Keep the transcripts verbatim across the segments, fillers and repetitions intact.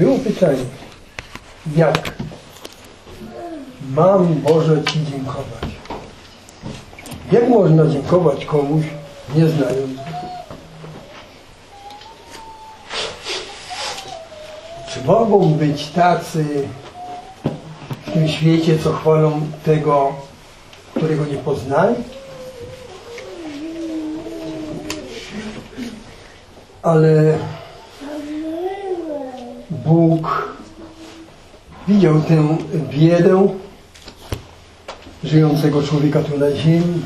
Było pytanie, jak mam, Boże, Ci dziękować? Jak można dziękować komuś nie znając go? Czy mogą być tacy w tym świecie, co chwalą tego, którego nie poznali? Ale Bóg widział tę biedę żyjącego człowieka tu na ziemi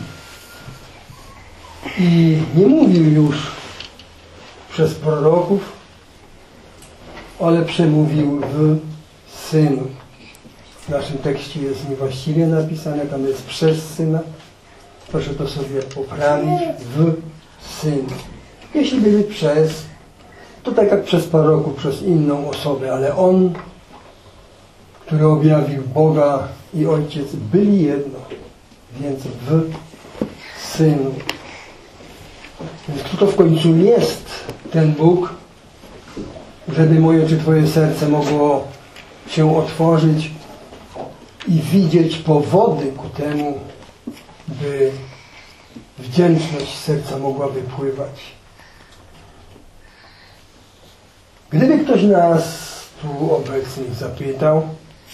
i nie mówił już przez proroków, ale przemówił w Synu. W naszym tekście jest niewłaściwie napisane, tam jest przez Syna. Proszę to sobie poprawić, w Synu. Jeśli byli przez, to tak jak przez proroków, przez inną osobę, ale On, który objawił Boga i Ojciec, byli jedno, więc w Synu. Więc kto to w końcu jest ten Bóg, żeby moje czy Twoje serce mogło się otworzyć i widzieć powody ku temu, by wdzięczność serca mogła wypływać. Gdyby ktoś nas tu obecnych zapytał,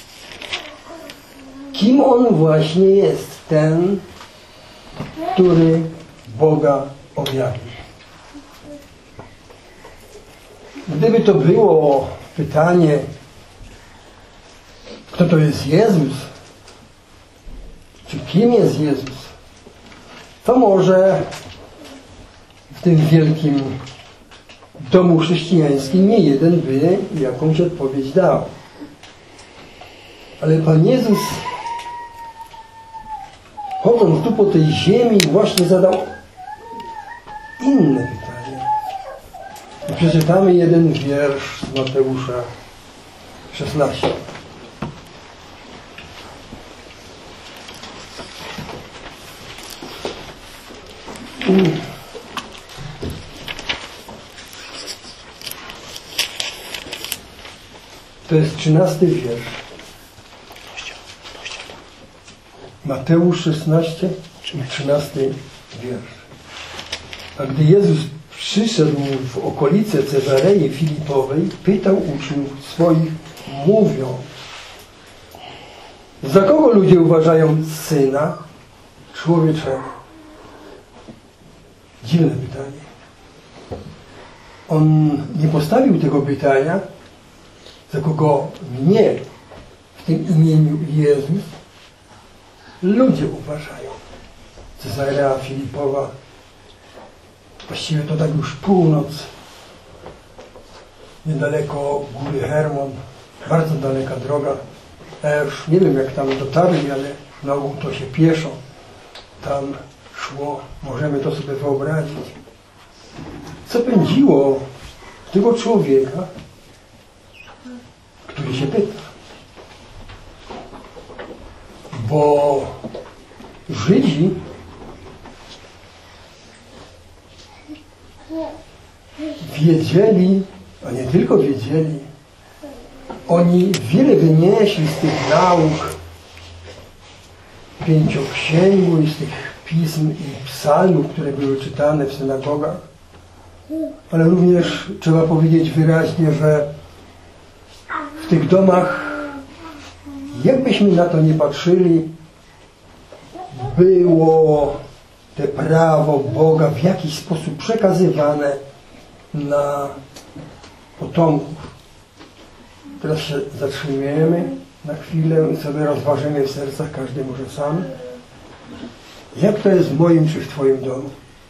kim on właśnie jest, ten, który Boga objawił. Gdyby to było pytanie, kto to jest Jezus, czy kim jest Jezus, to może w tym wielkim domu chrześcijańskim nie jeden by jakąś odpowiedź dał. Ale Pan Jezus, chodząc tu po tej ziemi, właśnie zadał inne pytanie. I przeczytamy jeden wiersz z Mateusza szesnaście. To jest trzynasty wiersz. Mateusz szesnaście, trzynasty wiersz. A gdy Jezus przyszedł w okolice Cezarei Filipowej, pytał uczniów swoich, mówiąc: za kogo ludzie uważają Syna Człowieczego? Dziwne pytanie. On nie postawił tego pytania, za kogo mnie w tym imieniu Jezus ludzie uważają. Cezarea Filipowa, właściwie to tak już północ, niedaleko góry Hermon, bardzo daleka droga. Ja już nie wiem, jak tam dotarli, ale na ogół to się pieszo tam szło. Możemy to sobie wyobrazić. Co pędziło tego człowieka, który się pyta? Bo Żydzi wiedzieli, a nie tylko wiedzieli, oni wiele wynieśli z tych nauk pięcioksięgu i z tych pism i psalmów, które były czytane w synagogach. Ale również trzeba powiedzieć wyraźnie, że w tych domach, jakbyśmy na to nie patrzyli, było te prawo Boga w jakiś sposób przekazywane na potomków. Teraz się zatrzymujemy na chwilę i sobie rozważymy w sercach, każdy może sam, jak to jest w moim czy w Twoim domu.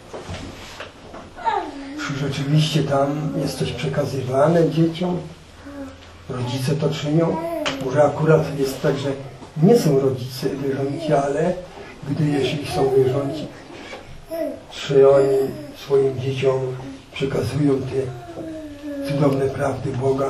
Czy rzeczywiście tam jest coś przekazywane dzieciom? Rodzice to czynią? Może akurat jest tak, że nie są rodzice wierzący, ale gdy jeśli są wierzący, czy oni swoim dzieciom przekazują te cudowne prawdy Boga?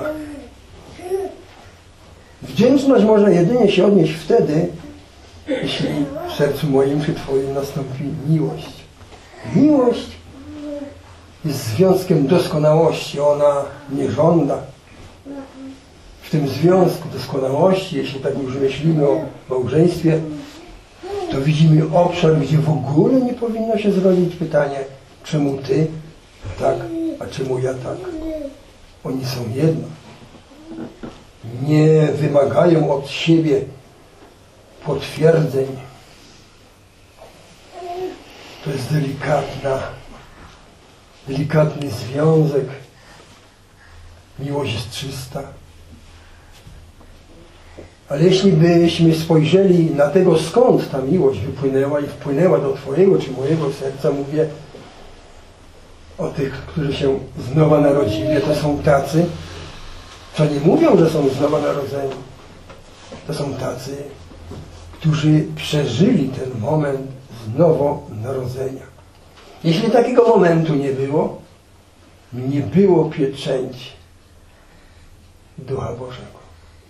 Wdzięczność można jedynie się odnieść wtedy, jeśli w sercu moim czy Twoim nastąpi miłość. Miłość jest związkiem doskonałości. Ona nie żąda, tym związku doskonałości, jeśli tak już myślimy o małżeństwie, to widzimy obszar, gdzie w ogóle nie powinno się zrodzić pytanie, czemu ty tak, a czemu ja tak. Oni są jedno. Nie wymagają od siebie potwierdzeń. To jest delikatna, delikatny związek. Miłość jest czysta. Ale jeśli byśmy spojrzeli na tego, skąd ta miłość wypłynęła i wpłynęła do twojego czy mojego serca, mówię o tych, którzy się znowu narodzili, to są tacy, co nie mówią, że są znowu narodzeni. To są tacy, którzy przeżyli ten moment znowu narodzenia. Jeśli takiego momentu nie było, nie było pieczęci Ducha Bożego.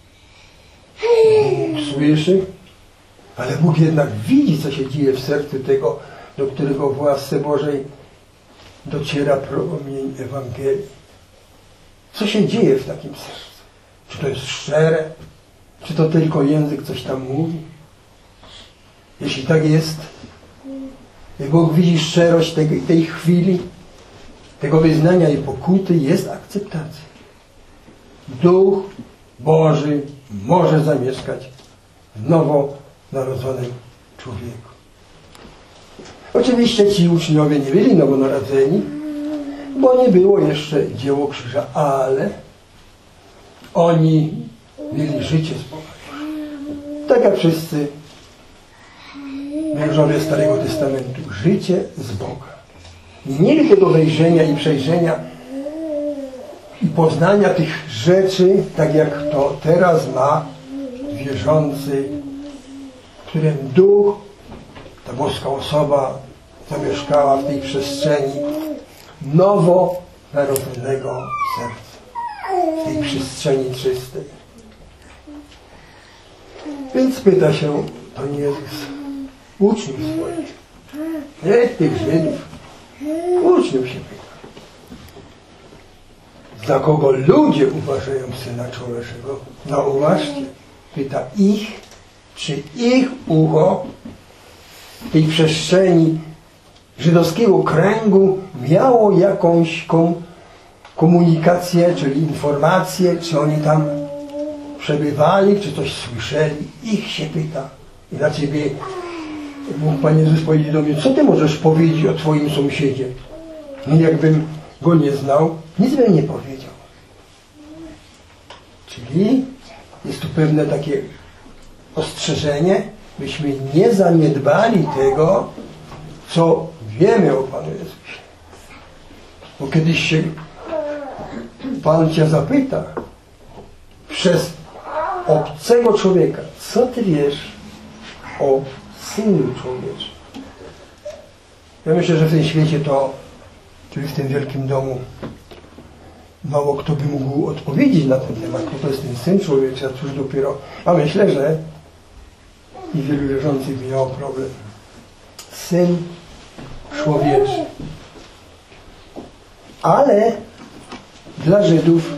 Bóg słyszy, ale Bóg jednak widzi, co się dzieje w sercu tego, do którego w łasce Bożej dociera promień Ewangelii. Co się dzieje w takim sercu? Czy to jest szczere? Czy to tylko język coś tam mówi? Jeśli tak jest, i Bóg widzi szczerość tej, tej chwili, tego wyznania i pokuty, jest akceptacja. Duch Boży może zamieszkać w nowonarodzonym człowieku. Oczywiście ci uczniowie nie byli nowonarodzeni, bo nie było jeszcze dzieło krzyża, ale oni mieli życie z Bogiem. Tak jak wszyscy mężowie Starego Testamentu. Życie z Boga. Nie mieli tego wejrzenia i przejrzenia i poznania tych rzeczy, tak jak to teraz ma wierzący, w którym Duch, ta boska osoba zamieszkała w tej przestrzeni nowonarodzonego serca. W tej przestrzeni czystej. Więc pyta się Pan Jezus uczniów swoich, nie tych Żydów, uczniów się pyta. Za kogo ludzie uważają Syna Człowieczego? No uważcie, pyta ich, czy ich ucho w tej przestrzeni żydowskiego kręgu miało jakąś kom komunikację, czyli informację, czy oni tam przebywali, czy coś słyszeli. Ich się pyta. Inaczej by mógł Pan Jezus powiedzieć do mnie, co Ty możesz powiedzieć o Twoim sąsiedzie? No jakbym go nie znał, nic bym nie powiedział. Czyli jest tu pewne takie ostrzeżenie, byśmy nie zaniedbali tego, co wiemy o Panu Jezusie. Bo kiedyś się Pan Cię zapyta przez obcego człowieka, co Ty wiesz o Synu Człowieczym? Ja myślę, że w tym świecie to, czyli w tym wielkim domu, mało kto by mógł odpowiedzieć na ten temat, kto to jest ten Syn Człowieczy, a cóż dopiero. A myślę, że i wielu wierzących miało problem. Syn Człowieczy. Ale dla Żydów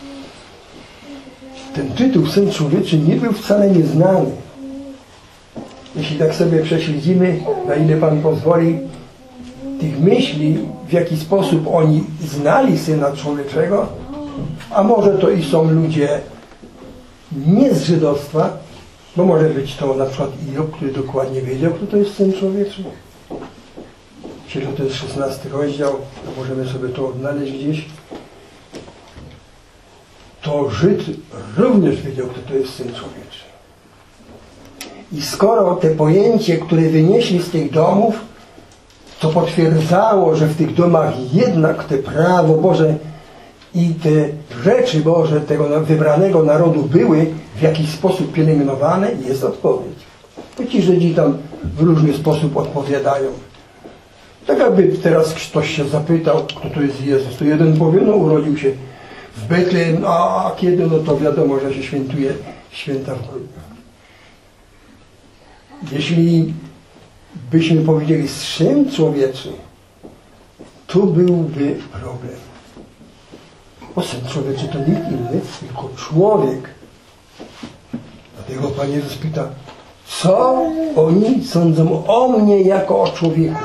ten tytuł Syn Człowieczy nie był wcale nieznany. Jeśli tak sobie prześledzimy, na ile Pan pozwoli, tych myśli, w jaki sposób oni znali Syna Człowieczego, a może to i są ludzie nie z żydostwa, bo może być to na przykład Job, który dokładnie wiedział, kto to jest Syn Człowieczy. Czyli to jest szesnasty rozdział, to możemy sobie to odnaleźć gdzieś. To Żyd również wiedział, kto to jest Syn Człowieczy. I skoro te pojęcie, które wynieśli z tych domów, to potwierdzało, że w tych domach jednak te prawo Boże i te rzeczy Boże tego wybranego narodu były w jakiś sposób pielęgnowane, jest odpowiedź. Bo ci Żydzi tam w różny sposób odpowiadają. Tak jakby teraz ktoś się zapytał, kto to jest Jezus, to jeden powie, no urodził się w Betlejem, a kiedy, no to wiadomo, że się świętuje święta w grudniu. Jeśli byśmy powiedzieli Syn Człowieczy, tu byłby problem. Bo Syn Człowieczy to nikt inny, tylko człowiek. Dlatego Pan Jezus pyta, co oni sądzą o mnie jako o człowieku?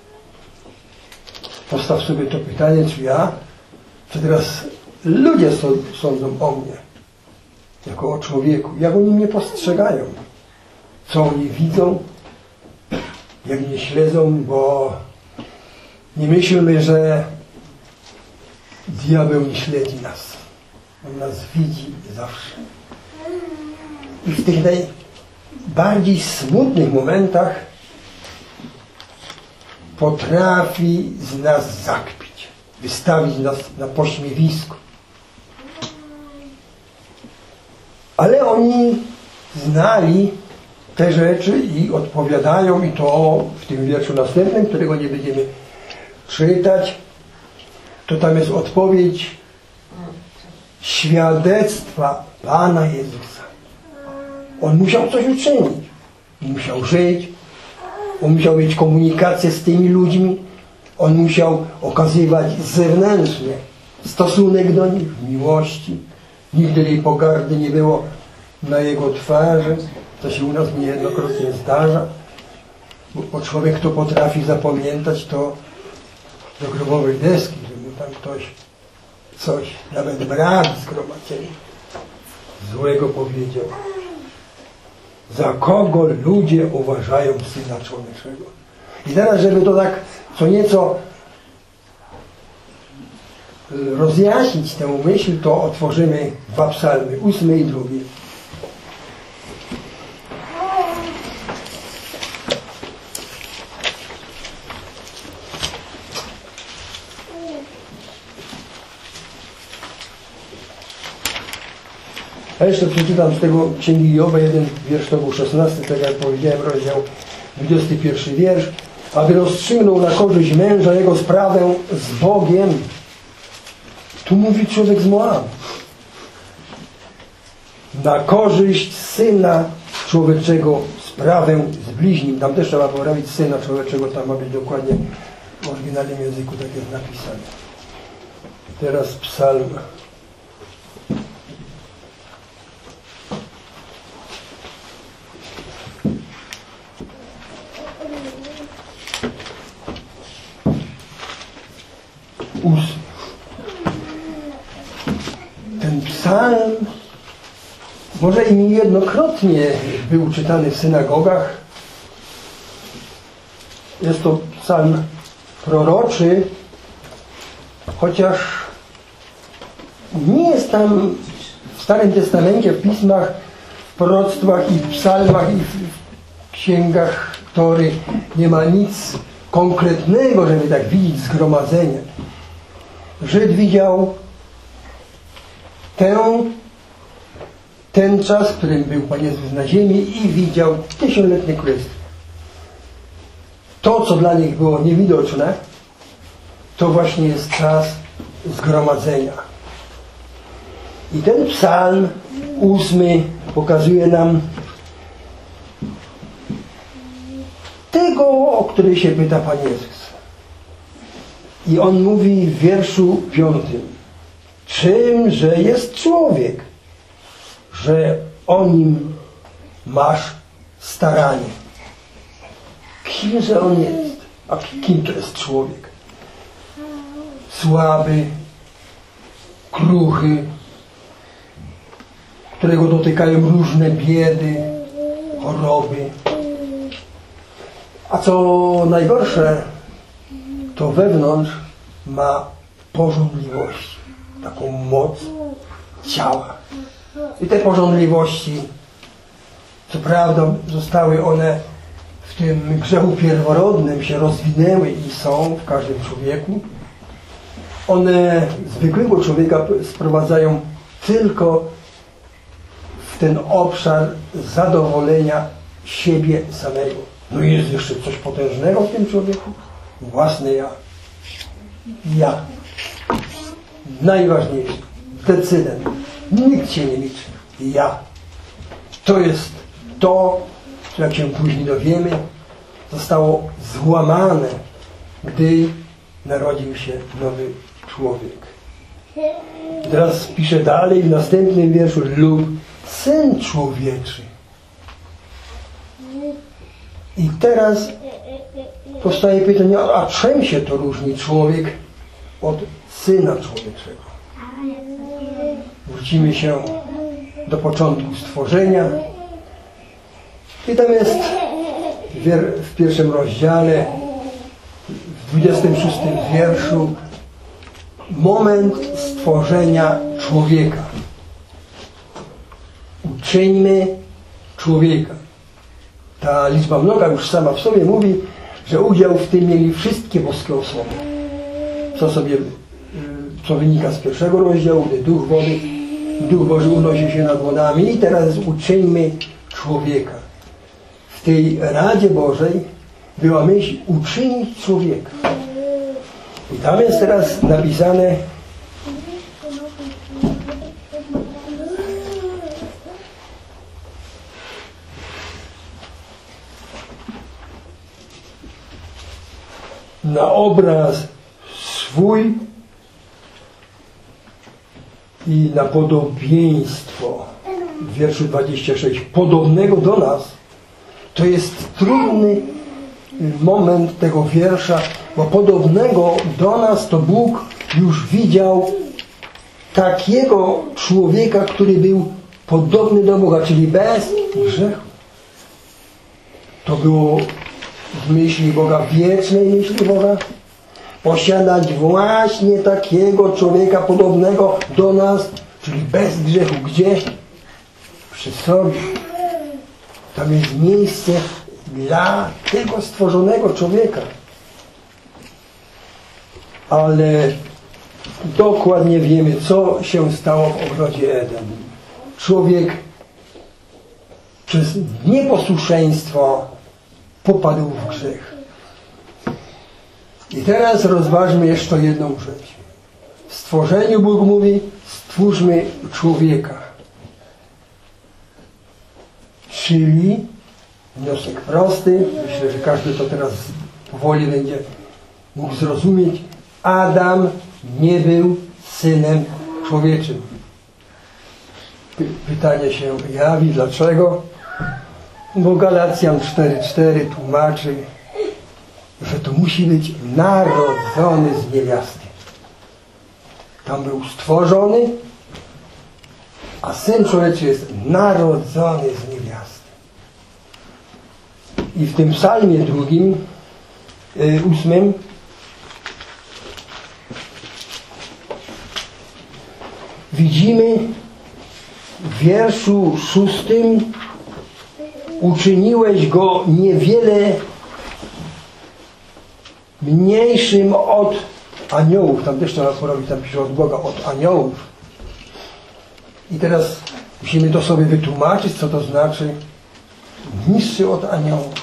Postaw sobie to pytanie, czy ja, czy teraz ludzie sądzą o mnie jako o człowieku. Jak oni mnie postrzegają? Co oni widzą? Jak mnie śledzą? Bo nie myślmy, że diabeł nie śledzi nas. On nas widzi zawsze. I w tych najbardziej smutnych momentach potrafi z nas zakpić, wystawić nas na pośmiewisko. Ale oni znali te rzeczy i odpowiadają, i to w tym wierszu następnym, którego nie będziemy czytać, to tam jest odpowiedź świadectwa Pana Jezusa. On musiał coś uczynić. Musiał żyć. On musiał mieć komunikację z tymi ludźmi. On musiał okazywać zewnętrznie stosunek do nich w miłości. Nigdy tej pogardy nie było na jego twarzy. To się u nas niejednokrotnie zdarza. Bo człowiek, kto potrafi zapamiętać, to do grobowej deski, że mu tam ktoś coś, nawet brat zgromadzenia, złego powiedział. Za kogo ludzie uważają Syna Człowieczego? I teraz, żeby to tak co nieco rozjaśnić tę myśl, to otworzymy dwa psalmy, ósmy i drugi. A jeszcze przeczytam z tego Księgi Joba, jeden wiersz, to był szesnasty, tak jak powiedziałem, rozdział dwudziesty pierwszy wiersz. Aby rozstrzygnął na korzyść męża jego sprawę z Bogiem. Tu mówi człowiek z Moabu. Na korzyść Syna Człowieczego sprawę z bliźnim. Tam też trzeba poprawić Syna Człowieczego, tam ma być dokładnie w oryginalnym języku tak jest napisane. Teraz psalm ósmy. Ten psalm może i niejednokrotnie był czytany w synagogach. Jest to psalm proroczy, chociaż nie jest tam w Starym Testamencie, w pismach, w proroctwach i w psalmach i w księgach Tory nie ma nic konkretnego, żeby tak widzieć zgromadzenie. Żyd widział tę, ten czas, w którym był Pan Jezus na ziemi i widział tysiącletnie królestwo. To, co dla nich było niewidoczne, to właśnie jest czas zgromadzenia. I ten psalm ósmy pokazuje nam tego, o który się pyta Pan Jezus. I on mówi w wierszu piątym: czymże jest człowiek, że o nim masz staranie? Kimże on jest? A kim to jest człowiek? Słaby, kruchy, którego dotykają różne biedy, choroby. A co najgorsze, to wewnątrz ma pożądliwość, taką moc ciała. I te pożądliwości, co prawda zostały one w tym grzechu pierworodnym, się rozwinęły i są w każdym człowieku. One zwykłego człowieka sprowadzają tylko w ten obszar zadowolenia siebie samego. No i jest jeszcze coś potężnego w tym człowieku. Własne ja. Ja. Najważniejszy. Decydent. Nikt się nie liczy. Ja. To jest to, co jak się później dowiemy, zostało złamane, gdy narodził się nowy człowiek. I teraz pisze dalej w następnym wierszu: lub Syn Człowieczy. I teraz powstaje pytanie, a czym się to różni człowiek od Syna Człowieczego? Wrócimy się do początku stworzenia. I tam jest w pierwszym rozdziale, w dwudziestym szóstym wierszu, moment stworzenia człowieka. Uczyńmy człowieka. Ta liczba mnoga już sama w sobie mówi, że udział w tym mieli wszystkie boskie osoby. Co sobie, co wynika z pierwszego rozdziału, gdy Duch Wody, Duch Boży unosi się nad wodami. I teraz uczyńmy człowieka. W tej Radzie Bożej była myśl uczynić człowieka. I tam jest teraz napisane: na obraz swój i na podobieństwo, w wierszu dwudziestym szóstym, podobnego do nas. To jest trudny moment tego wiersza, bo podobnego do nas to Bóg już widział takiego człowieka, który był podobny do Boga, czyli bez grzechu. To było w myśli Boga, wiecznej myśli Boga, posiadać właśnie takiego człowieka podobnego do nas, czyli bez grzechu. Gdzie? Przy sobie. Tam jest miejsce dla tego stworzonego człowieka. Ale dokładnie wiemy, co się stało w ogrodzie Eden. Człowiek przez nieposłuszeństwo popadł w grzech. I teraz rozważmy jeszcze jedną rzecz. W stworzeniu Bóg mówi: stwórzmy człowieka. Czyli wniosek prosty, myślę, że każdy to teraz powoli będzie mógł zrozumieć: Adam nie był synem człowieczym. Pytanie się jawi, dlaczego? Bo Galacjan cztery cztery tłumaczy, że to musi być narodzony z niewiasty. Tam był stworzony, a Syn Człowieczy jest narodzony z niewiasty. I w tym psalmie drugim, yy, ósmym, widzimy w wierszu szóstym: uczyniłeś go niewiele mniejszym od aniołów. Tam też trzeba porobić, tam pisze od Boga, od aniołów. I teraz musimy to sobie wytłumaczyć, co to znaczy niższy od aniołów.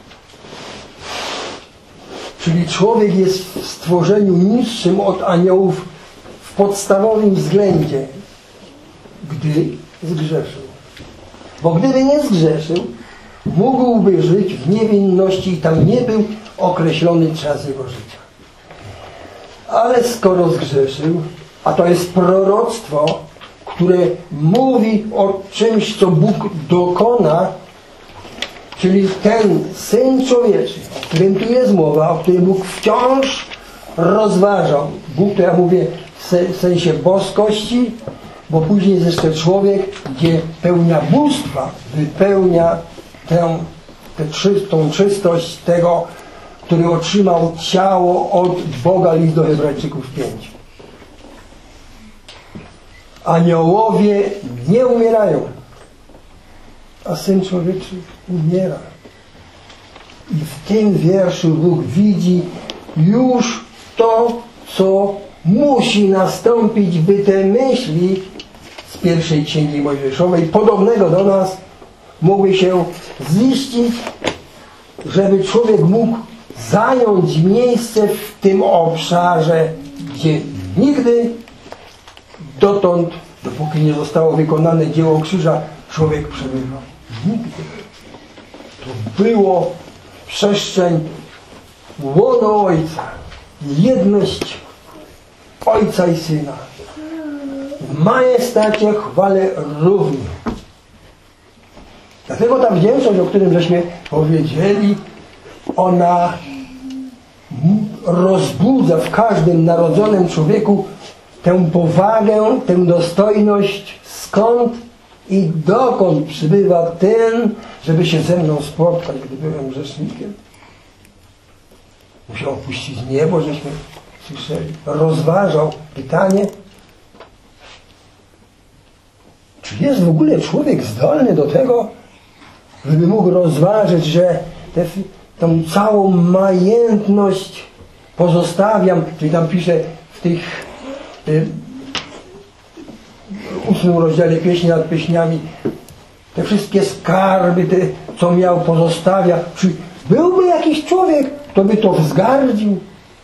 Czyli człowiek jest w stworzeniu niższym od aniołów w podstawowym względzie, gdy zgrzeszył. Bo gdyby nie zgrzeszył, mógłby żyć w niewinności i tam nie był określony czas jego życia. Ale skoro zgrzeszył, a to jest proroctwo, które mówi o czymś, co Bóg dokona, czyli ten Syn Człowieczy, o którym tu jest mowa, o którym Bóg wciąż rozważał. Bóg, to ja mówię w sensie boskości, bo później jest jeszcze człowiek, gdzie pełnia bóstwa wypełnia tę, tę czystą czystość tego, który otrzymał ciało od Boga. List do Hebrajczyków pięć. Aniołowie nie umierają, a Syn Człowieczy umiera. I w tym wierszu Bóg widzi już to, co musi nastąpić, by te myśli z pierwszej Księgi Mojżeszowej, podobnego do nas, mogły się ziścić, żeby człowiek mógł zająć miejsce w tym obszarze, gdzie nigdy dotąd, dopóki nie zostało wykonane dzieło krzyża, człowiek przebywał. Nigdy. To było przestrzeń, łono Ojca, jedność Ojca i Syna. w majestacie chwale równi. Dlatego ta wdzięczność, o którym żeśmy powiedzieli, ona rozbudza w każdym narodzonym człowieku tę powagę, tę dostojność, skąd i dokąd przybywa ten, żeby się ze mną spotkać, gdy byłem grzesznikiem. Musiał opuścić niebo, żeśmy słyszeli. Rozważał pytanie, czy jest w ogóle człowiek zdolny do tego, żeby mógł rozważyć, że tę tą całą majętność pozostawiam, czyli tam pisze w tych y, ósmym rozdziale Pieśni nad Pieśniami, te wszystkie skarby, te, co miał, pozostawia. Czy byłby jakiś człowiek, kto by to wzgardził?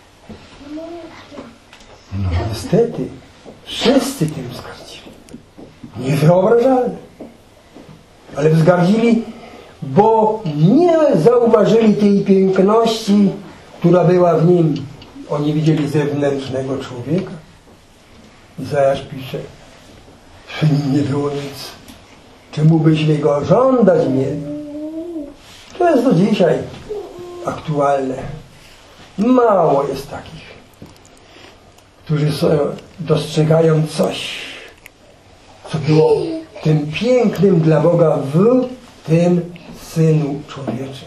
No niestety, wszyscy tym wzgardzili. Niewyobrażalne. Ale wzgardzili, bo nie zauważyli tej piękności, która była w nim. Oni widzieli zewnętrznego człowieka. Izajasz pisze, że nim nie było nic. Czemu byśmy go żądać mieli? To jest do dzisiaj aktualne. Mało jest takich, którzy sobie dostrzegają coś, co było tym pięknym dla Boga w tym Synu Człowieczym.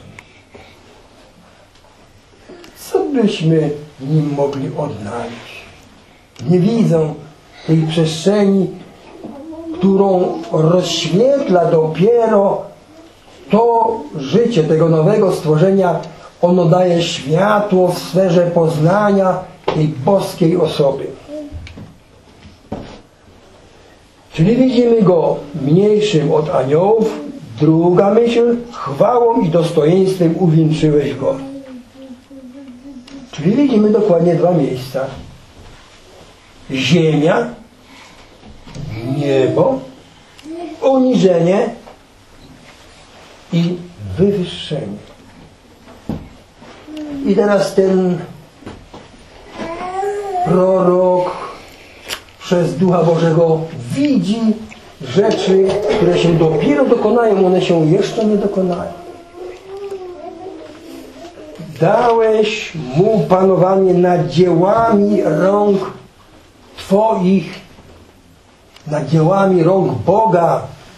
Co byśmy w nim mogli odnaleźć? Nie widzą tej przestrzeni, którą rozświetla dopiero to życie tego nowego stworzenia. Ono daje światło w sferze poznania tej boskiej osoby. Czyli widzimy go mniejszym od aniołów. Druga myśl, chwałą i dostojeństwem uwieńczyłeś go. Czyli widzimy dokładnie dwa miejsca. Ziemia, niebo, uniżenie i wywyższenie. I teraz ten prorok przez Ducha Bożego widzi rzeczy, które się dopiero dokonają, one się jeszcze nie dokonają. Dałeś mu panowanie nad dziełami rąk Twoich, nad dziełami rąk Boga.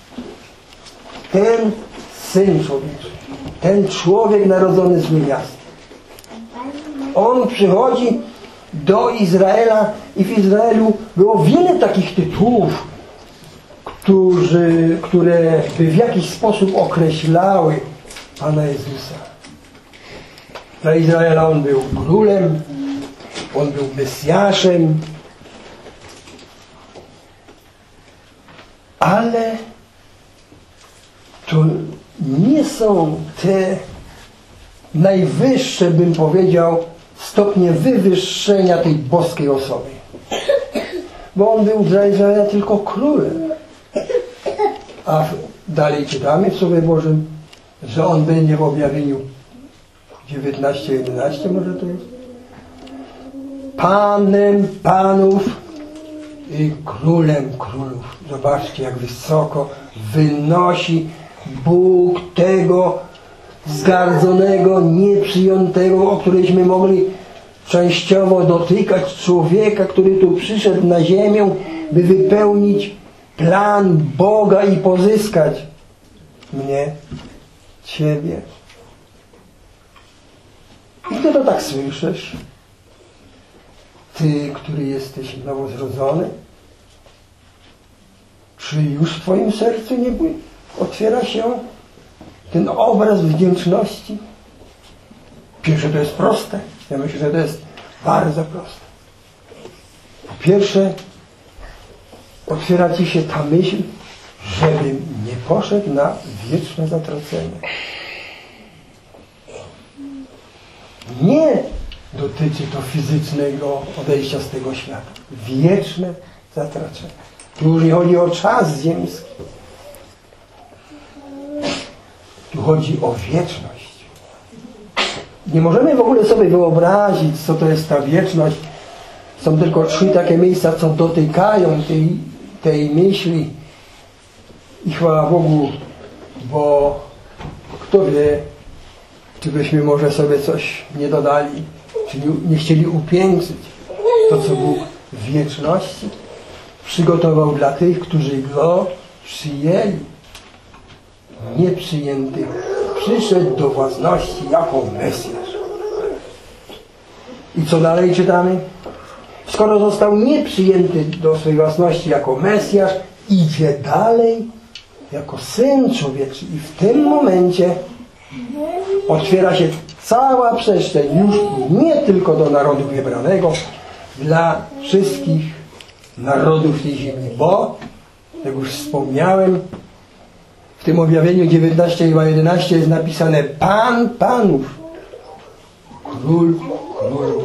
Ten Syn Człowieczy, ten człowiek narodzony z niewiasty. On przychodzi do Izraela i w Izraelu było wiele takich tytułów, którzy, które by w jakiś sposób określały Pana Jezusa. Dla Izraela on był królem, on był Mesjaszem, ale to nie są te najwyższe, bym powiedział, stopnie wywyższenia tej boskiej osoby. Bo on był dla Izraela tylko królem. A dalej czytamy w Słowie Bożym, że on będzie w objawieniu dziewiętnaście jedenaście, może to jest? Panem panów i królem królów. Zobaczcie, jak wysoko wynosi Bóg tego zgardzonego, nieprzyjętego, o którejśmy mogli częściowo dotykać, człowieka, który tu przyszedł na ziemię, by wypełnić plan Boga i pozyskać mnie, Ciebie. I Ty to tak słyszysz? Ty, który jesteś nowozrodzony? Czy już w Twoim sercu nie otwiera się ten obraz wdzięczności? Pierwsze, to jest proste. Ja myślę, że to jest bardzo proste. Po pierwsze, otwiera Ci się ta myśl, żebym nie poszedł na wieczne zatracenie. Nie dotyczy to fizycznego odejścia z tego świata. Wieczne zatracenie. Tu już nie chodzi o czas ziemski. Tu chodzi o wieczność. Nie możemy w ogóle sobie wyobrazić, co to jest ta wieczność. Są tylko trzy takie miejsca, co dotykają tej, tej myśli i chwała Bogu, bo kto wie, czy byśmy może sobie coś nie dodali, czy nie, nie chcieli upiększyć to, co Bóg w wieczności przygotował dla tych, którzy Go przyjęli. Nieprzyjętych przyszedł do własności jako Mesjasz. I co dalej czytamy? Skoro został nieprzyjęty do swojej własności jako Mesjasz, idzie dalej jako Syn Człowieczy. I w tym momencie otwiera się cała przestrzeń już nie tylko do narodu wybranego, dla wszystkich narodów tej ziemi. Bo, jak już wspomniałem, w tym objawieniu dziewiętnaście, chyba jedenaście jest napisane Pan Panów, Król Królów.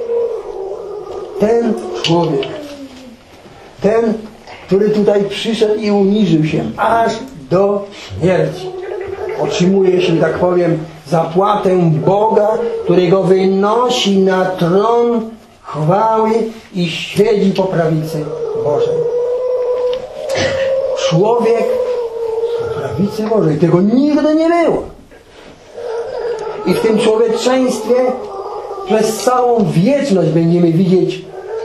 Ten człowiek, ten, który tutaj przyszedł i uniżył się aż do śmierci, otrzymuje, jeśli tak powiem, zapłatę Boga, którego wynosi na tron chwały i siedzi po prawicy Bożej. Człowiek po prawicy Bożej. Tego nigdy nie było. I w tym człowieczeństwie przez całą wieczność będziemy widzieć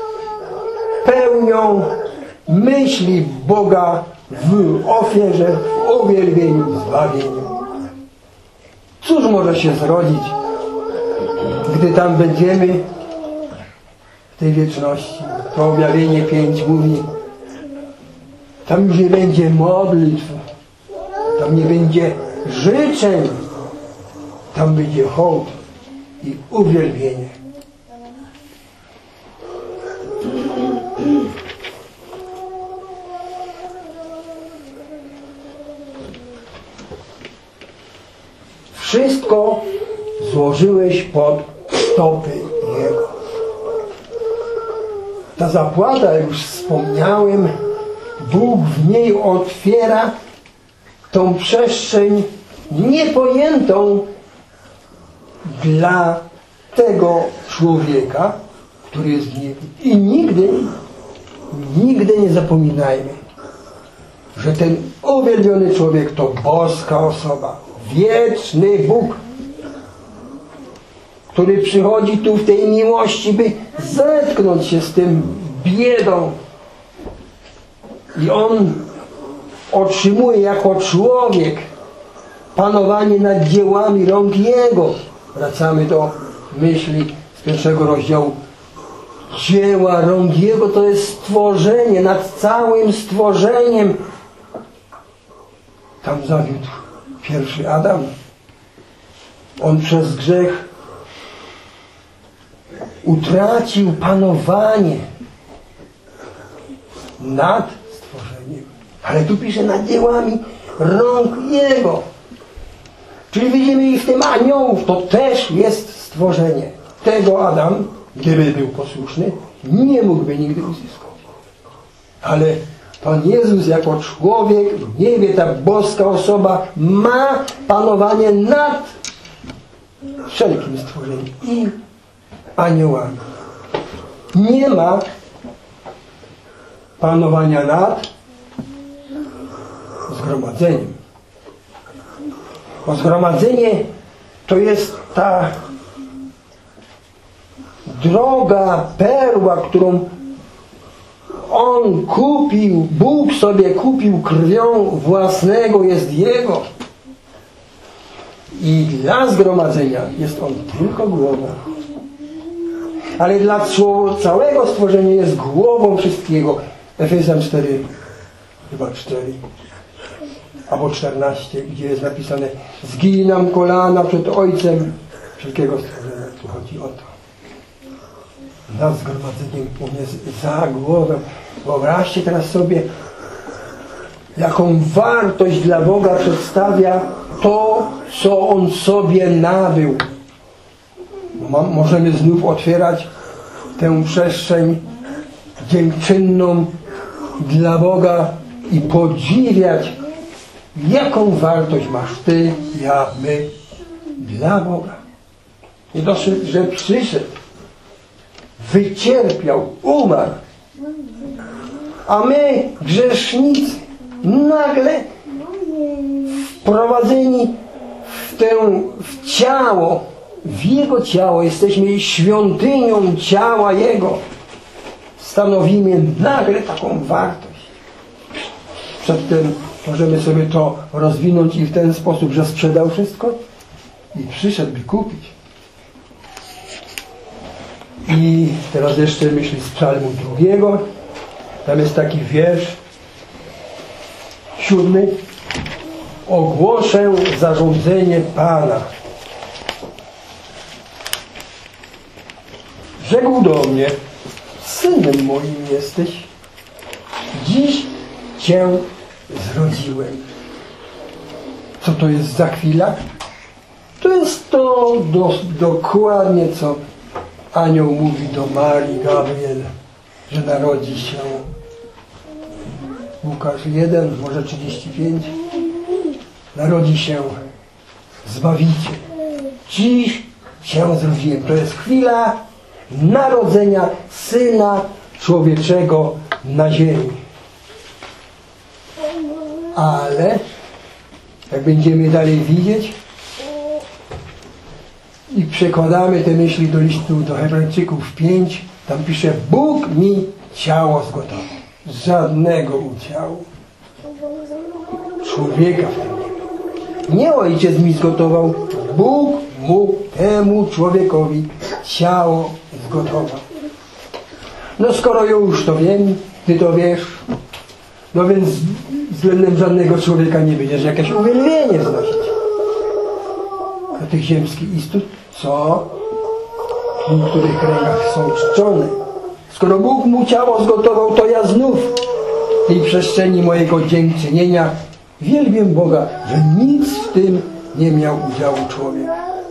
pełnią myśli Boga w ofierze, w uwielbieniu, w zbawieniu. Cóż może się zrodzić, gdy tam będziemy w tej wieczności? To objawienie pięć mówi, tam już nie będzie modlitw, tam nie będzie życzeń, tam będzie hołd i uwielbienie. Wszystko złożyłeś pod stopy Jego. Ta zapłata, jak już wspomniałem, Bóg w niej otwiera tą przestrzeń niepojętą dla tego człowieka, który jest w niebie. I nigdy, nigdy nie zapominajmy, że ten uwielbiony człowiek to boska osoba, wieczny Bóg, który przychodzi tu w tej miłości, by zetknąć się z tym biedą. I On otrzymuje jako człowiek panowanie nad dziełami rąk Jego. Wracamy do myśli z pierwszego rozdziału. Dzieła rąk Jego to jest stworzenie, nad całym stworzeniem. Tam zawiódł pierwszy Adam. On przez grzech utracił panowanie nad stworzeniem. Ale tu pisze nad dziełami rąk Jego. Czyli widzimy i w tym aniołów, to też jest stworzenie. Tego Adam, gdyby był posłuszny, nie mógłby nigdy uzyskać. Ale Pan Jezus jako człowiek w niebie, ta boska osoba, ma panowanie nad wszelkim stworzeniem i aniołami. Nie ma panowania nad zgromadzeniem. Bo zgromadzenie to jest ta droga, perła, którą On kupił, Bóg sobie kupił krwią własnego, jest Jego. I dla zgromadzenia jest On tylko głową. Ale dla całego stworzenia jest głową wszystkiego. Efezjan cztery, chyba cztery, albo czternaście, gdzie jest napisane: zginam kolana przed Ojcem wszelkiego stworzenia. Tu chodzi o to. Nad zgromadzeniem On jest za głowę. Wyobraźcie teraz sobie, jaką wartość dla Boga przedstawia to, co On sobie nabył. Możemy znów otwierać tę przestrzeń dziękczynną dla Boga i podziwiać, jaką wartość masz Ty, ja, my dla Boga. Nie dosyć, że przyszedł, wycierpiał, umarł, A my, grzesznicy, nagle wprowadzeni w tę, w ciało, w Jego ciało, jesteśmy świątynią ciała Jego. Stanowimy nagle taką wartość. Przedtem możemy sobie to rozwinąć i w ten sposób, że sprzedał wszystko i przyszedł, by kupić. I teraz jeszcze myśli z psalmu drugiego. Tam jest taki wiersz siódmy. Ogłoszę zarządzenie Pana. Rzekł do mnie: synem moim jesteś, dziś Cię zrodziłem. Co to jest za chwila? To jest to do, dokładnie, co anioł mówi do Marii, Gabriel, że narodzi się. Łukasz jeden, może trzydzieści pięć. Narodzi się Zbawiciel. Dziś Cię zrodziłem. To jest chwila narodzenia Syna Człowieczego na ziemi. Ale jak będziemy dalej widzieć i przekładamy te myśli do listu do Hebrajczyków pięć, tam pisze: Bóg mi ciało zgotował. Żadnego udziału człowieka w tym nie. Nie ojciec mi zgotował, Bóg mu, temu człowiekowi ciało zgotował. No skoro już to wiem, ty to wiesz, no więc względem żadnego człowieka nie będziesz jakieś uwielbienie znosić do tych ziemskich istot, co w niektórych kręgach są czczone. Skoro Bóg mu ciało zgotował, to ja znów w tej przestrzeni mojego dziękczynienia wielbię Boga, że nic w tym nie miał udziału człowiek.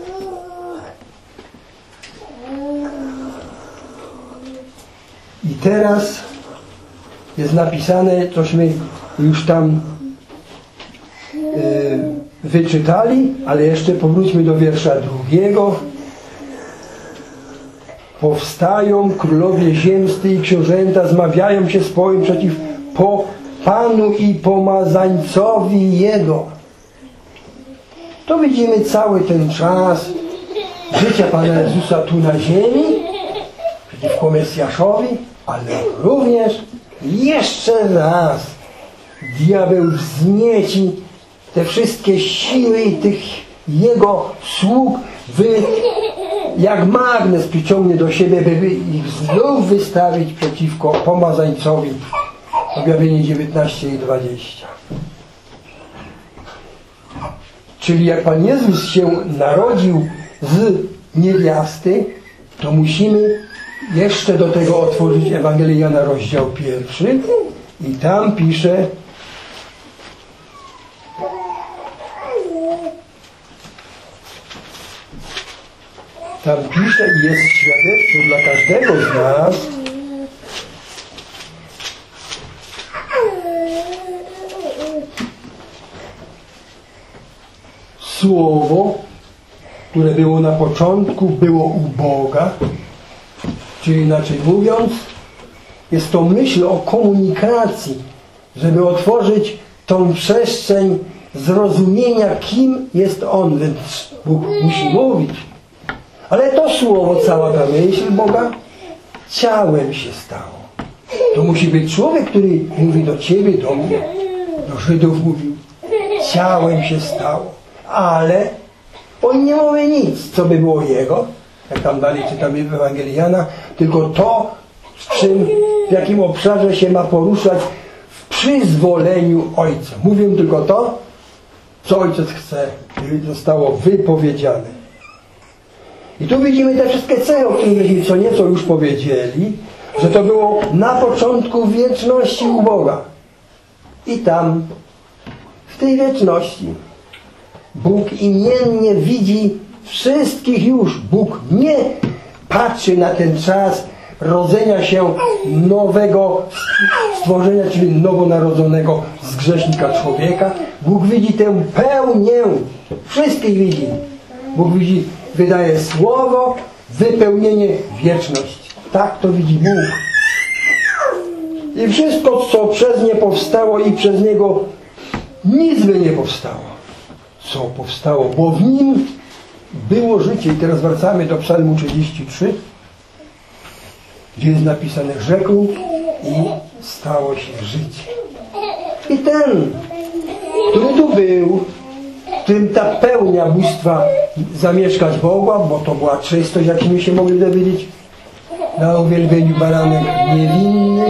I teraz jest napisane, cośmy już tam yy, wyczytali, ale jeszcze powróćmy do wiersza drugiego. Powstają królowie ziemscy i książęta, zmawiają się swoim przeciw po Panu i pomazańcowi Jego. To widzimy cały ten czas życia Pana Jezusa tu na ziemi, przeciwko Mesjaszowi, ale również jeszcze raz diabeł wznieci te wszystkie siły i tych jego sług, wy, jak magnes przyciągnie do siebie, by ich znów wystawić przeciwko pomazańcowi. Objawienie dziewiętnaście i dwadzieścia. Czyli jak Pan Jezus się narodził z niewiasty, to musimy jeszcze do tego otworzyć Ewangelię Jana, rozdział pierwszy, i tam pisze: tam pisze i jest świadectwo dla każdego z nas, Słowo, które było na początku, było u Boga. Czyli inaczej mówiąc, jest to myśl o komunikacji, żeby otworzyć tą przestrzeń zrozumienia, kim jest On. Więc Bóg musi mówić. Ale to Słowo, cała ta myśl Boga, ciałem się stało. To musi być człowiek, który mówi do Ciebie, do mnie, do Żydów mówił. Ciałem się stało. Ale on nie mówi nic, co by było Jego, jak tam dalej czytamy w Ewangelii Jana, tylko to, w czym, w jakim obszarze się ma poruszać w przyzwoleniu Ojca. Mówię tylko to, co Ojciec chce, by zostało wypowiedziane. I tu widzimy te wszystkie cechy, o których myśmy co nieco już powiedzieli, że to było na początku wieczności u Boga. I tam, w tej wieczności, Bóg imiennie widzi wszystkich już. Bóg nie patrzy na ten czas rodzenia się nowego stworzenia, czyli nowonarodzonego z grzesznika człowieka. Bóg widzi tę pełnię. Wszystkich widzi. Bóg widzi, wydaje słowo, wypełnienie, wieczność. Tak to widzi Bóg. i wszystko, co przez nie powstało i przez niego nic by nie powstało. Co powstało, bo w nim było życie. I teraz wracamy do Psalmu trzydzieści trzy, gdzie jest napisane: rzekł i stało się życie. I ten, który tu był, w którym ta pełnia bóstwa zamieszkać mogła, bo to była czystość, jakśmy się mogli dowiedzieć na uwielbieniu, baranek niewinny,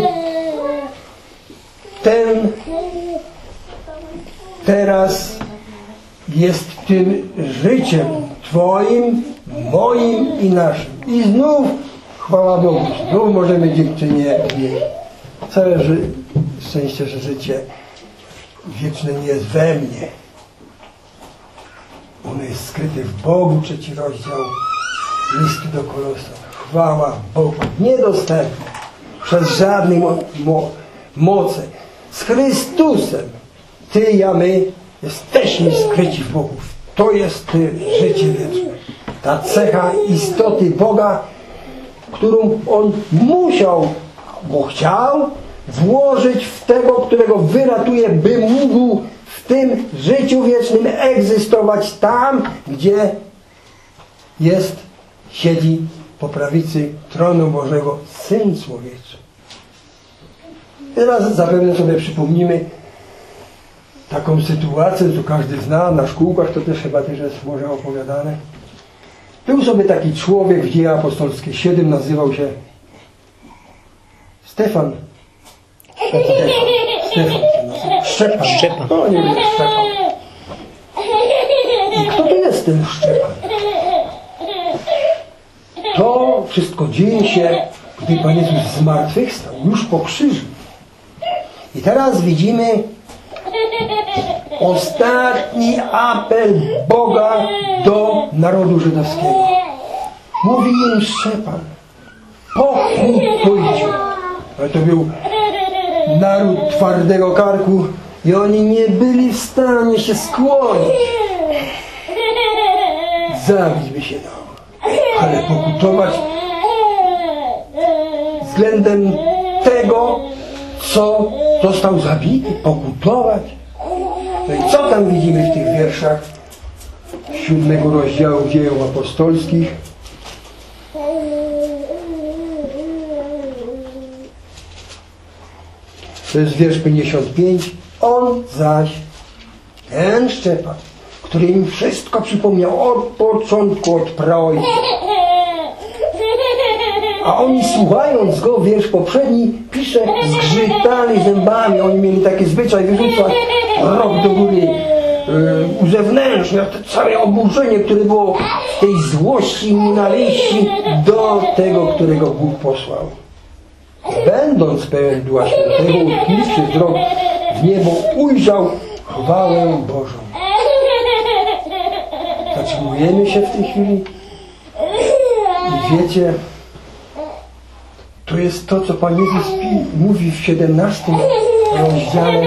ten teraz jest tym życiem Twoim, moim i naszym. I znów chwała Bogu, znów możemy dziękczynię jej. Całe ży szczęście, że życie wieczne nie jest we mnie. Ono jest skryte w Bogu. Trzeci rozdział listu do Kolosan. Chwała Bogu, niedostępna przez żadne mo mo moce. Z Chrystusem Ty i ja, my jesteśmy skryci w Bogu. To jest życie wieczne. Ta cecha istoty Boga, którą On musiał, bo chciał, włożyć w tego, którego wyratuje, by mógł w tym życiu wiecznym egzystować tam, gdzie jest, siedzi po prawicy tronu Bożego Syn Człowieczy. Teraz zapewne sobie przypomnimy taką sytuację, co każdy zna, na szkółkach to też chyba też jest może opowiadane. Był sobie taki człowiek w Dzieje Apostolskie siedem, nazywał się Stefan. Stefan. Stefan się nazywa. Szczepan. Szczepan. No nie wiem, Szczepan. I kto to jest ten Szczepan? To wszystko dzieje się, gdy Pan Jezus zmartwychwstał, już po krzyżu. I teraz widzimy ostatni apel Boga do narodu żydowskiego. Mówi im Szczepan: pokutujcie. Ale to był naród twardego karku i oni nie byli w stanie się skłonić. Zabić by się dało, ale pokutować względem tego, co został zabity, pokutować. No i co tam widzimy w tych wierszach siódmego rozdziału Dziejów Apostolskich? To jest wiersz pięćdziesiąty piąty. On zaś, ten Szczepan, który im wszystko przypomniał od początku, od praojca. A oni, słuchając go, wiersz poprzedni pisze, zgrzytali zębami. Oni mieli taki zwyczaj wyrzucać rok do góry, yy, uzewnętrzniać to całe oburzenie, które było w tej złości i nienawiści do tego, którego Bóg posłał. Będąc pełen Ducha Świętego, utkliwszy wzrok w niebo, ujrzał chwałę Bożą. Zatrzymujemy się w tej chwili i wiecie, to jest to, co Pan Jezus mówi w siedemnastym rozdziale,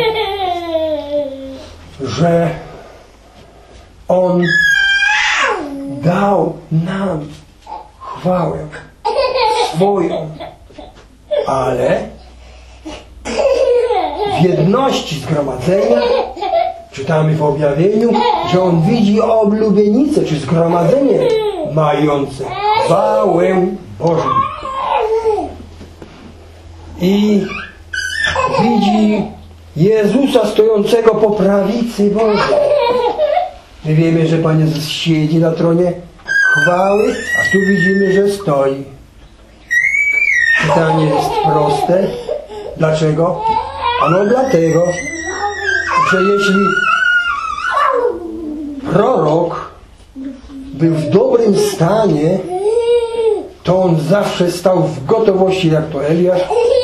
że On dał nam chwałę swoją, ale w jedności zgromadzenia, czytamy w objawieniu, że On widzi oblubienicę, czy zgromadzenie mające chwałę Bożą. I widzi Jezusa stojącego po prawicy Bożej. My wiemy, że Pan Jezus siedzi na tronie chwały, a tu widzimy, że stoi. Pytanie jest proste. Dlaczego? Ano dlatego, że jeśli prorok był w dobrym stanie, to on zawsze stał w gotowości, jak to Eliasz,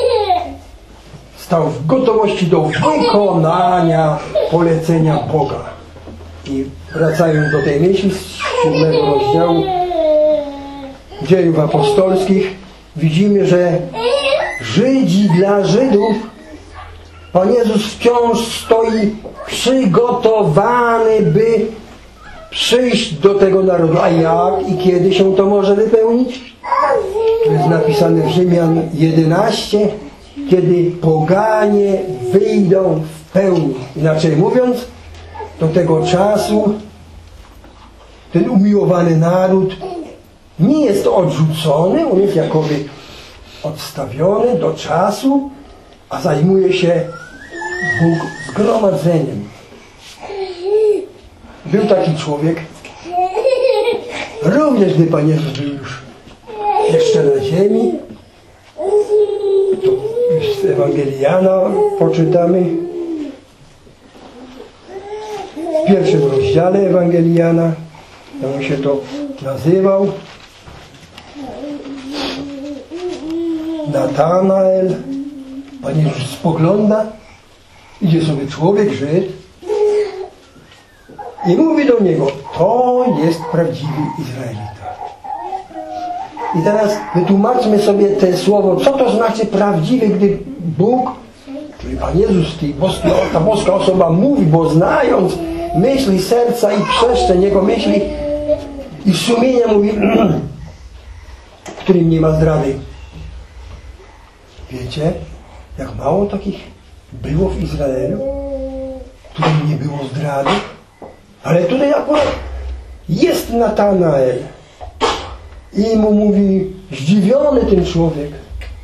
stał w gotowości do wykonania polecenia Boga. I wracając do tej myśli z siódmego rozdziału Dziejów Apostolskich, widzimy, że Żydzi dla Żydów Pan Jezus wciąż stoi przygotowany, by przyjść do tego narodu. A jak i kiedy się to może wypełnić? To jest napisane w Rzymian jedenaście, kiedy poganie wyjdą w pełni. Inaczej mówiąc, do tego czasu ten umiłowany naród nie jest odrzucony, on jest jakoby odstawiony do czasu, a zajmuje się Bóg zgromadzeniem. Był taki człowiek, również gdy Pan Jezus był już jeszcze na ziemi, to już z Ewangelii Jana poczytamy, w pierwszym rozdziale Ewangelii Jana, tam się to nazywał Natanael. Pan Jezus spogląda, idzie sobie człowiek, Żyd, i mówi do niego: to jest prawdziwy Izraelita. I teraz wytłumaczmy sobie te słowo, co to znaczy prawdziwy, gdy Bóg, czyli Pan Jezus, ta boska osoba mówi, bo znając myśli serca i przestrzeń Jego myśli i sumienia mówi, w którym nie ma zdrady. Wiecie, jak mało takich było w Izraelu, w którym nie było zdrady? Ale tutaj akurat jest Natanael. I mu mówi, zdziwiony ten człowiek.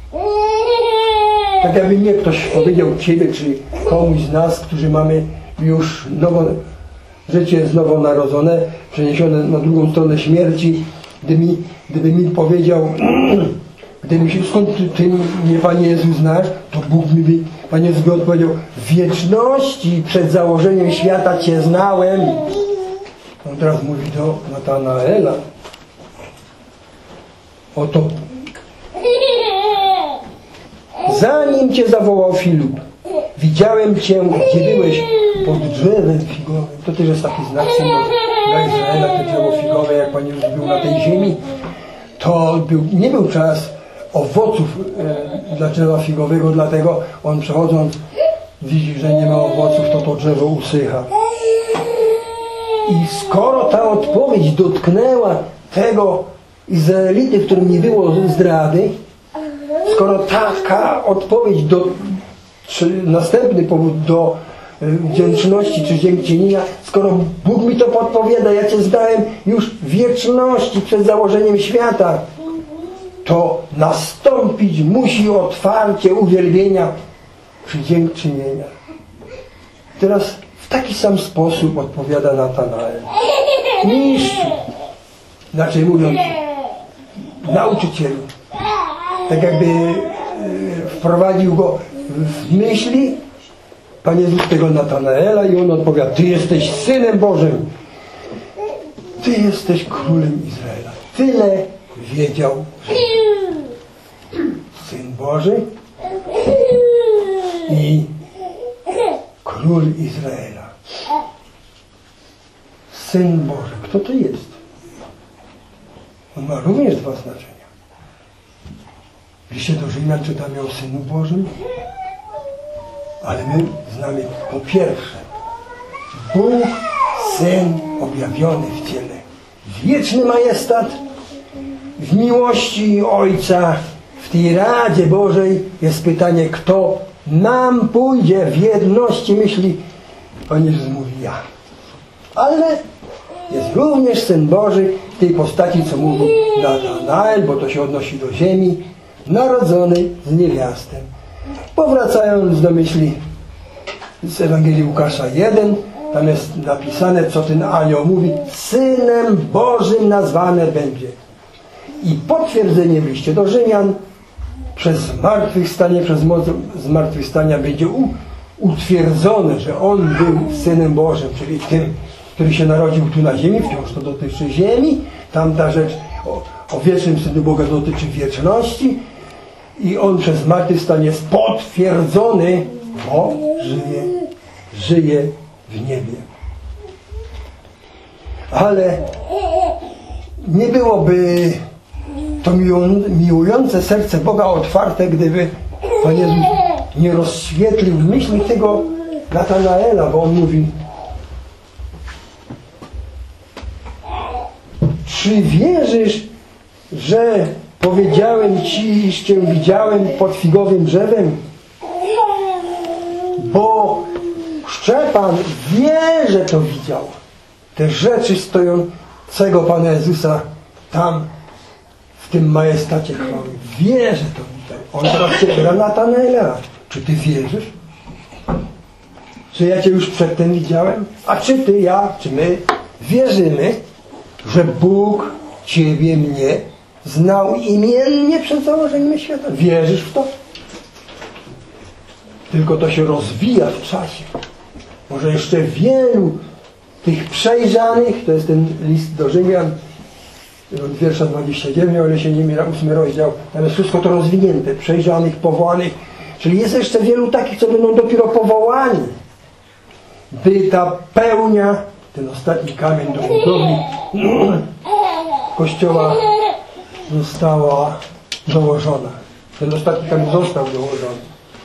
Tak jakby mnie ktoś powiedział, ciebie czy komuś z nas, którzy mamy już nowo, życie znowonarodzone, przeniesione na drugą stronę śmierci, gdyby mi, gdyby mi powiedział, gdyby się, skąd ty, ty mnie, Panie Jezu, znasz, to Bóg mi by, Panie Jezu, by odpowiedział, w wieczności przed założeniem świata Cię znałem. On teraz mówi do Natanaela. Oto, zanim Cię zawołał Filip, widziałem Cię, gdzie byłeś pod drzewem figowym. To też jest taki znak symbol dla Izraela, to drzewo figowe, jak Pan Jezus był na tej ziemi. To był, nie był czas owoców e, dla drzewa figowego, dlatego on przechodząc widzi, że nie ma owoców, to to drzewo usycha. I skoro ta odpowiedź dotknęła tego Izraelity, w którym nie było zdrady, skoro taka odpowiedź, do, czy następny powód do wdzięczności czy dziękczynienia, skoro Bóg mi to podpowiada, ja Cię znałem już w wieczności przed założeniem świata, to nastąpić musi otwarcie uwielbienia czy dziękczynienia. Teraz w taki sam sposób odpowiada Natanael. Mistrzu, inaczej mówiąc, nauczycielu. Tak jakby wprowadził go w myśli Pan Jezus tego Natanaela i on odpowiada: Ty jesteś Synem Bożym. Ty jesteś Królem Izraela. Tyle wiedział Syn Boży i Król Izraela. Syn Boży. Kto to jest? On ma również dwa znaczenia. W liście do Rzymian czytamy o Synu Bożym, ale my znamy po pierwsze Bóg, Syn objawiony w ciele. Wieczny majestat w miłości Ojca. W tej Radzie Bożej jest pytanie, kto nam pójdzie w jedności myśli. Pan Jezus mówi ja. Ale jest również Syn Boży w tej postaci, co mówi Natanael, bo to się odnosi do ziemi, narodzony z niewiastem. Powracając do myśli z Ewangelii Łukasza jeden, tam jest napisane, co ten anioł mówi: Synem Bożym nazwane będzie. I potwierdzenie w liście do Rzymian przez zmartwychwstanie, przez moc zmartwychwstania będzie u, utwierdzone, że On był Synem Bożym, czyli tym, który się narodził tu na ziemi, wciąż to dotyczy ziemi. Tamta rzecz o, o wiecznym Synu Boga dotyczy wieczności. I On przez zmartwychwstanie jest potwierdzony, bo żyje, żyje w niebie. Ale nie byłoby to miłujące serce Boga otwarte, gdyby Pan Jezus nie rozświetlił myśli tego Natanaela, bo On mówi: czy wierzysz, że powiedziałem Ci, iż Cię widziałem pod figowym drzewem? Szczepan wie, że to widział. Te rzeczy stojącego Pana Jezusa tam, w tym majestacie chwały. Wie, że to widział. On teraz się pyta Natanaela, czy ty wierzysz? Czy ja cię już przedtem widziałem? A czy ty, ja, czy my wierzymy, że Bóg ciebie, mnie znał imiennie przed założeniem świata? Wierzysz w to? Tylko to się rozwija w czasie. Może jeszcze wielu tych przejrzanych, to jest ten list do Rzymian, od wiersza dwudziestego dziewiątego, o ile się nie mylę, ósmy rozdział, tam jest wszystko to rozwinięte, przejrzanych, powołanych, czyli jest jeszcze wielu takich, co będą dopiero powołani, by ta pełnia, ten ostatni kamień do budowli Kościoła została dołożona. Ten ostatni kamień został dołożony.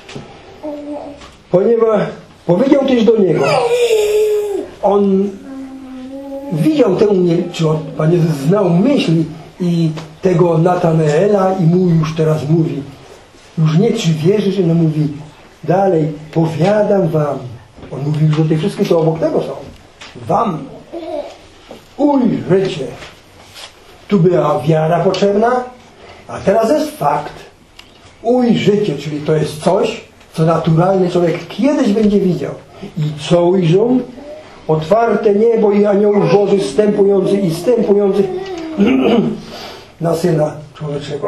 Ponieważ powiedział też do niego, on widział tę, czy on, Pan Jezus znał myśli i tego Natanaela i mu już teraz mówi, już nie czy wierzysz, no mówi dalej, powiadam wam, on mówi już o tych wszystkich, co obok tego są, wam ujrzycie. Tu była wiara potrzebna, a teraz jest fakt. Ujrzycie, czyli to jest coś, co naturalny człowiek kiedyś będzie widział. I co ujrzą? Otwarte niebo i aniołów Bożych stępujących i stępujących na Syna Człowieczego.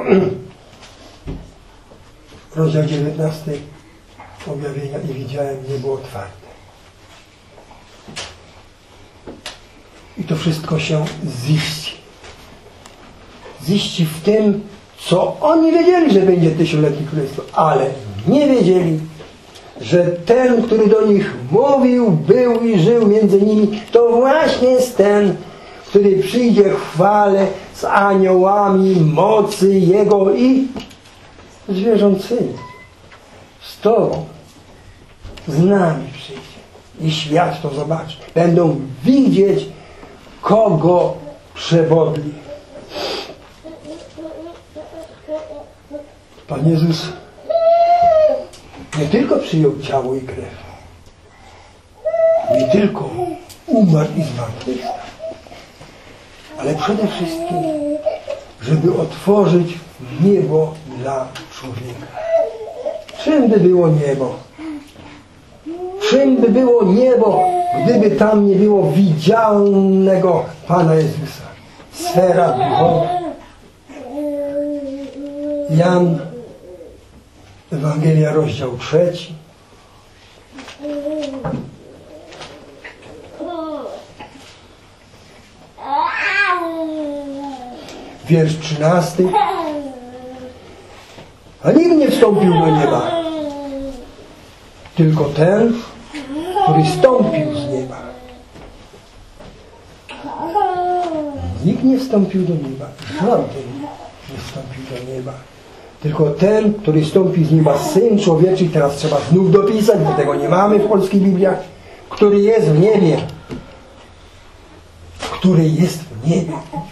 Rozdział dziewiętnasty objawienia i widziałem niebo otwarte. I to wszystko się ziści. Ziści w tym, co oni wiedzieli, że będzie tysiącletnie królestwo, ale nie wiedzieli, że ten, który do nich mówił, był i żył między nimi, to właśnie jest ten, który przyjdzie w chwale z aniołami mocy Jego i zwierzącymi. Z Tobą, z nami przyjdzie. I świat to zobaczy. Będą widzieć, kogo przewodli. Pan Jezus nie tylko przyjął ciało i krew, nie tylko umarł i zmartwychwstał, ale przede wszystkim, żeby otworzyć niebo dla człowieka. Czym by było niebo? Czym by było niebo, gdyby tam nie było widzialnego Pana Jezusa? Sfera duchowa. Jan, Ewangelia, rozdział trzeci. Wiersz trzynasty. A nikt nie wstąpił do nieba, tylko ten, który stąpił z nieba. Nikt nie wstąpił do nieba. Żaden nie wstąpił do nieba. Tylko ten, który stąpi z nieba, Syn Człowieczy, teraz trzeba znów dopisać, bo tego nie mamy w polskich Bibliach, który jest w niebie. Który jest w niebie.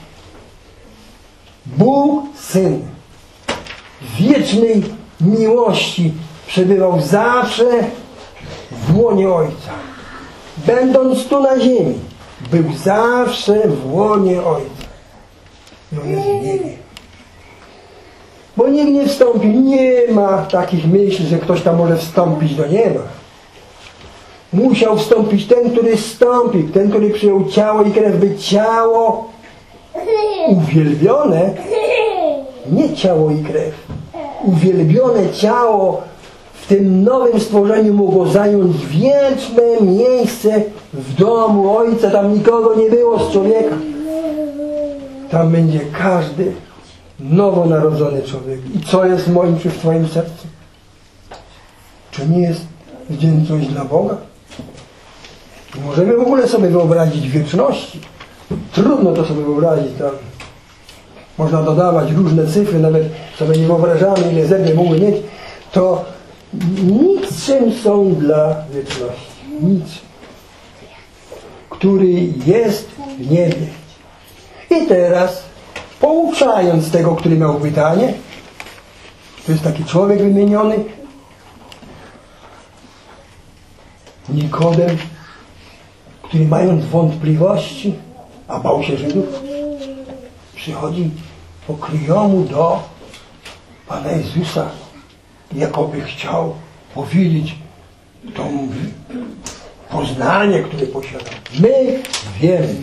Bóg, Syn, w wiecznej miłości przebywał zawsze w łonie Ojca. Będąc tu na ziemi, był zawsze w łonie Ojca. I on jest w niebie. Bo nikt nie wstąpi. Nie ma takich myśli, że ktoś tam może wstąpić do nieba. Musiał wstąpić ten, który wstąpił, ten, który przyjął ciało i krew, by ciało uwielbione, nie ciało i krew, uwielbione ciało w tym nowym stworzeniu mogło zająć wieczne miejsce w domu Ojca. Tam nikogo nie było z człowieka. Tam będzie każdy nowonarodzony człowiek. I co jest w moim czy w Twoim sercu? Czy nie jest wdzięczność dla Boga? Nie możemy w ogóle sobie wyobrazić wieczności. Trudno to sobie wyobrazić. Tam można dodawać różne cyfry, nawet sobie nie wyobrażamy, ile zęby mogły mieć. To niczym są dla wieczności. Nic. Który jest w niebie. I teraz, pouczając tego, który miał pytanie, to jest taki człowiek wymieniony, Nikodem, który mając wątpliwości, a bał się Żydów, przychodzi po kryjomu do Pana Jezusa, jakoby chciał powiedzieć to poznanie, które posiada. My wiemy.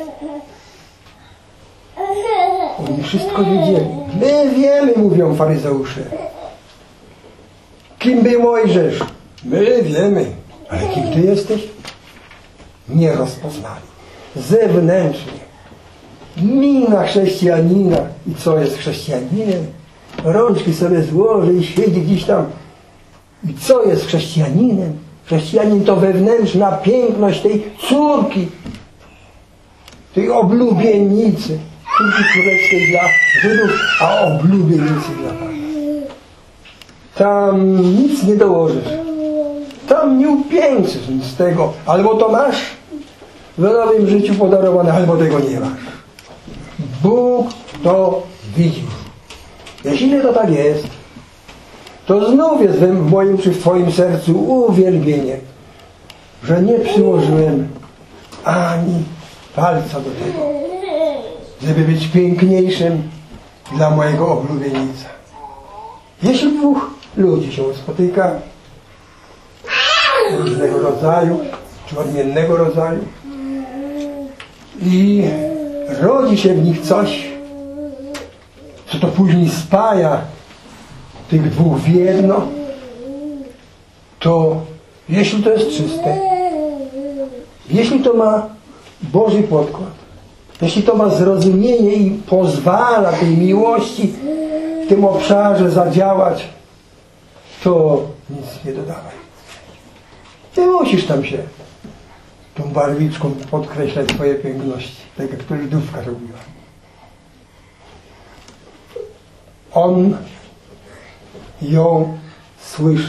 Oni wszystko wiedzieli. My wiemy, mówią faryzeusze. Kim był Mojżesz? My wiemy. Ale kim Ty jesteś? Nie rozpoznali. Zewnętrznie. Mina chrześcijanina. I co jest chrześcijaninem? Rączki sobie złoży i siedzi gdzieś tam. I co jest chrześcijaninem? Chrześcijanin to wewnętrzna piękność tej córki, tej oblubienicy, córki królewskiej dla Żydów, a oblubienicy dla Pana. Tam nic nie dołożysz. Tam nie upieńczysz nic z tego. Albo to masz w nowym życiu podarowane, albo tego nie masz. Bóg to widzi. Jeśli to tak jest, to znów jest w moim czy w Twoim sercu uwielbienie, że nie przyłożyłem ani palca do tego, żeby być piękniejszym dla mojego oblubieńca. Jeśli dwóch ludzi się spotyka, różnego rodzaju, czy odmiennego rodzaju, i rodzi się w nich coś, co to później spaja tych dwóch w jedno, to jeśli to jest czyste, jeśli to ma Boży podkład, jeśli to ma zrozumienie i pozwala tej miłości w tym obszarze zadziałać, to nic nie dodawaj. Nie musisz tam się tą barwiczką podkreślać swoje piękności, tak jak to Żydówka robiła. On ją słyszy.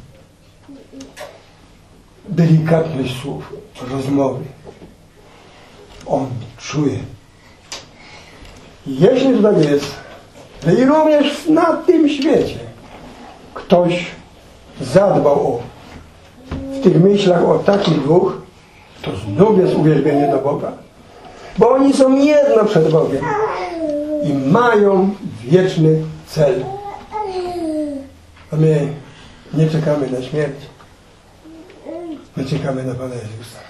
Delikatność słów, rozmowy. On czuje. Jeśli to tak jest, że i również na tym świecie ktoś zadbał o, w tych myślach o takich dwóch, to znów jest uwielbienie do Boga. Bo oni są jedno przed Bogiem i mają wieczny cel. A my nie czekamy na śmierć. My czekamy na Pana Jezusa.